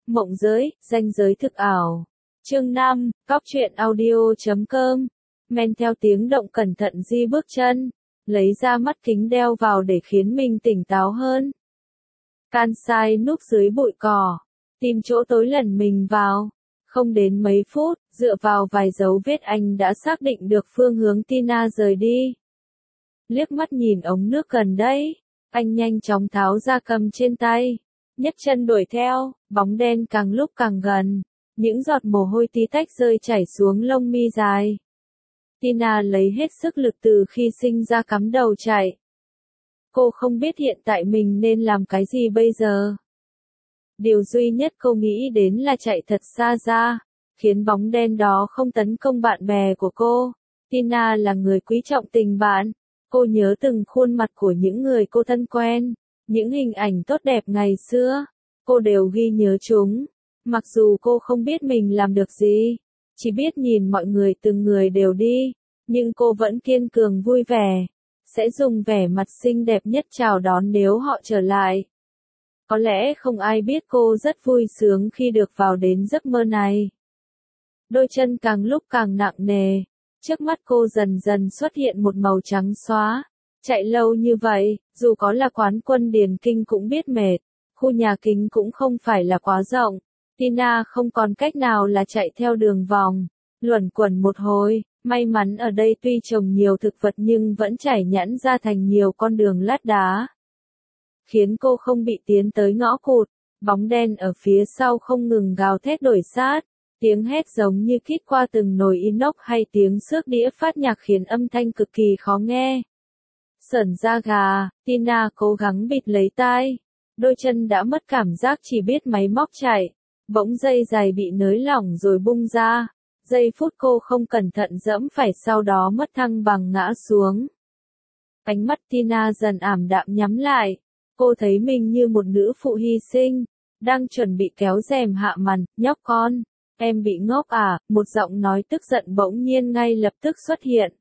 Mộng giới, ranh giới thực ảo. Chương 5, Góc truyện audio.com. Men theo tiếng động cẩn thận di bước chân, lấy ra mắt kính đeo vào để khiến mình tỉnh táo hơn. Kansai núp dưới bụi cỏ, tìm chỗ tối lẩn mình vào. Không đến mấy phút, dựa vào vài dấu vết anh đã xác định được phương hướng Tina rời đi. Liếc mắt nhìn ống nước gần đấy, anh nhanh chóng tháo ra cầm trên tay, nhấc chân đuổi theo, bóng đen càng lúc càng gần, những giọt mồ hôi tí tách rơi chảy xuống lông mi dài. Tina lấy hết sức lực từ khi sinh ra cắm đầu chạy. Cô không biết hiện tại mình nên làm cái gì bây giờ. Điều duy nhất cô nghĩ đến là chạy thật xa ra, khiến bóng đen đó không tấn công bạn bè của cô. Tina là người quý trọng tình bạn. Cô nhớ từng khuôn mặt của những người cô thân quen, những hình ảnh tốt đẹp ngày xưa, cô đều ghi nhớ chúng. Mặc dù cô không biết mình làm được gì, chỉ biết nhìn mọi người từng người đều đi, nhưng cô vẫn kiên cường vui vẻ, sẽ dùng vẻ mặt xinh đẹp nhất chào đón nếu họ trở lại. Có lẽ không ai biết cô rất vui sướng khi được vào đến giấc mơ này. Đôi chân càng lúc càng nặng nề. Trước mắt cô dần dần xuất hiện một màu trắng xóa. Chạy lâu như vậy, dù có là quán quân điền kinh cũng biết mệt. Khu nhà kính cũng không phải là quá rộng. Tina không còn cách nào là chạy theo đường vòng. Luẩn quẩn một hồi, may mắn ở đây tuy trồng nhiều thực vật nhưng vẫn chảy nhẵn ra thành nhiều con đường lát đá. Khiến cô không bị tiến tới ngõ cụt. Bóng đen ở phía sau không ngừng gào thét đuổi sát. Tiếng hét giống như kít qua từng nồi inox hay tiếng xước đĩa phát nhạc khiến âm thanh cực kỳ khó nghe. Sởn da gà, Tina cố gắng bịt lấy tai. Đôi chân đã mất cảm giác chỉ biết máy móc chạy. Bỗng dây giày bị nới lỏng rồi bung ra. Giây phút cô không cẩn thận dẫm phải sau đó mất thăng bằng ngã xuống. Ánh mắt Tina dần ảm đạm nhắm lại. Cô thấy mình như một nữ phụ hy sinh, đang chuẩn bị kéo rèm hạ màn, nhóc con. Em bị ngốc à, một giọng nói tức giận bỗng nhiên ngay lập tức xuất hiện.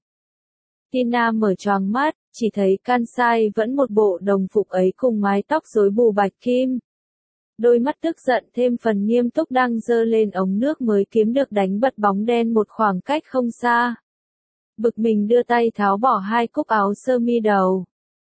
Tina mở choàng mắt, chỉ thấy Kansai vẫn một bộ đồng phục ấy cùng mái tóc rối bù bạch kim. Đôi mắt tức giận thêm phần nghiêm túc đang giơ lên ống nước mới kiếm được đánh bật bóng đen một khoảng cách không xa. Bực mình đưa tay tháo bỏ hai cúc áo sơ mi đầu.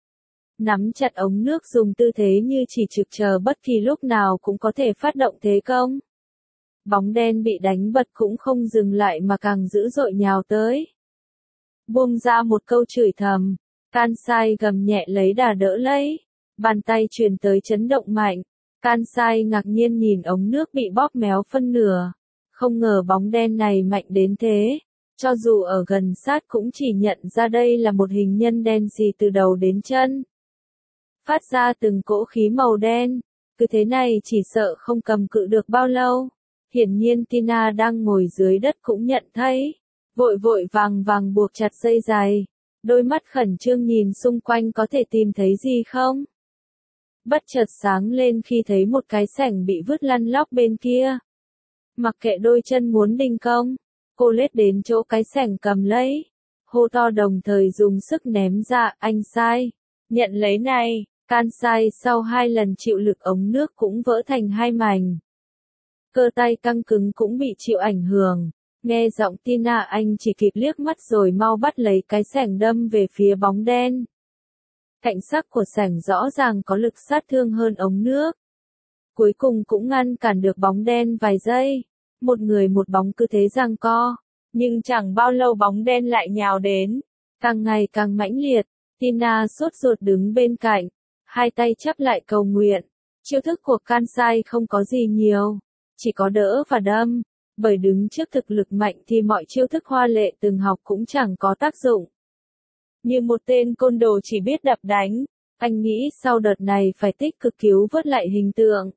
Nắm chặt ống nước dùng tư thế như chỉ trực chờ bất kỳ lúc nào cũng có thể phát động thế công. Bóng đen bị đánh bật cũng không dừng lại mà càng dữ dội nhào tới. Buông ra một câu chửi thầm, Kansai gầm nhẹ lấy đà đỡ lấy, bàn tay truyền tới chấn động mạnh. Kansai ngạc nhiên nhìn ống nước bị bóp méo phân nửa, không ngờ bóng đen này mạnh đến thế, cho dù ở gần sát cũng chỉ nhận ra đây là một hình nhân đen xì từ đầu đến chân. Phát ra từng cỗ khí màu đen, cứ thế này chỉ sợ không cầm cự được bao lâu. Hiển nhiên Tina đang ngồi dưới đất cũng nhận thấy, vội vội vàng vàng buộc chặt dây giày, đôi mắt khẩn trương nhìn xung quanh có thể tìm thấy gì không. Bất chợt sáng lên khi thấy một cái xẻng bị vứt lăn lóc bên kia. Mặc kệ đôi chân muốn đình công, cô lết đến chỗ cái xẻng cầm lấy, hô to đồng thời dùng sức ném ra, anh sai, nhận lấy này. Kansai sau 2 lần chịu lực ống nước cũng vỡ thành 2 mảnh. Cơ tay căng cứng cũng bị chịu ảnh hưởng. Nghe giọng Tina anh chỉ kịp liếc mắt rồi mau bắt lấy cái xẻng đâm về phía bóng đen. Cạnh sắc của xẻng rõ ràng có lực sát thương hơn ống nước. Cuối cùng cũng ngăn cản được bóng đen vài giây. Một người một bóng cứ thế giằng co. Nhưng chẳng bao lâu bóng đen lại nhào đến. Càng ngày càng mãnh liệt. Tina sốt ruột đứng bên cạnh. Hai tay chắp lại cầu nguyện. Chiêu thức của Kansai không có gì nhiều. Chỉ có đỡ và đâm, bởi đứng trước thực lực mạnh thì mọi chiêu thức hoa lệ từng học cũng chẳng có tác dụng. Như một tên côn đồ chỉ biết đập đánh, anh nghĩ sau đợt này phải tích cực cứu vớt lại hình tượng.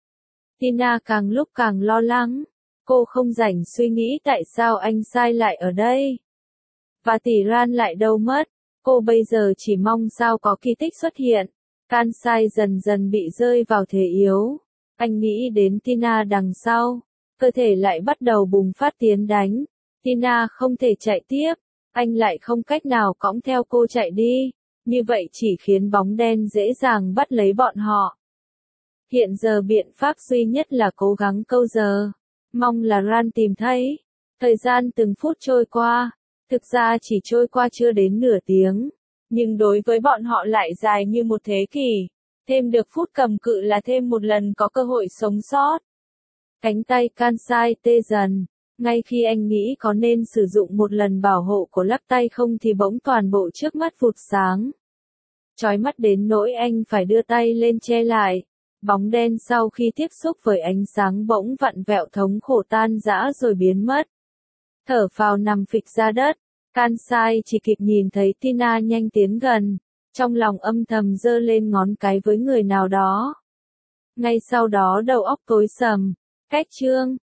Tina càng lúc càng lo lắng, cô không rảnh suy nghĩ tại sao anh sai lại ở đây. Và tỷ Ran lại đâu mất, cô bây giờ chỉ mong sao có kỳ tích xuất hiện. Kansai dần dần bị rơi vào thế yếu. Anh nghĩ đến Tina đằng sau, cơ thể lại bắt đầu bùng phát tiến đánh. Tina không thể chạy tiếp, anh lại không cách nào cõng theo cô chạy đi, như vậy chỉ khiến bóng đen dễ dàng bắt lấy bọn họ. Hiện giờ biện pháp duy nhất là cố gắng câu giờ. Mong là Ran tìm thấy. Thời gian từng phút trôi qua. Thực ra chỉ trôi qua chưa đến nửa tiếng. Nhưng đối với bọn họ lại dài như một thế kỷ. Thêm được phút cầm cự là thêm một lần có cơ hội sống sót. Cánh tay Kansai tê dần. Ngay khi anh nghĩ có nên sử dụng một lần bảo hộ của lắc tay không thì bỗng toàn bộ trước mắt vụt sáng. Chói mắt đến nỗi anh phải đưa tay lên che lại. Bóng đen sau khi tiếp xúc với ánh sáng bỗng vặn vẹo thống khổ tan rã rồi biến mất. Thở phào nằm phịch ra đất. Kansai chỉ kịp nhìn thấy Tina nhanh tiến gần. Trong lòng âm thầm giơ lên ngón cái với người nào đó. Ngay sau đó đầu óc tối sầm. Cách chương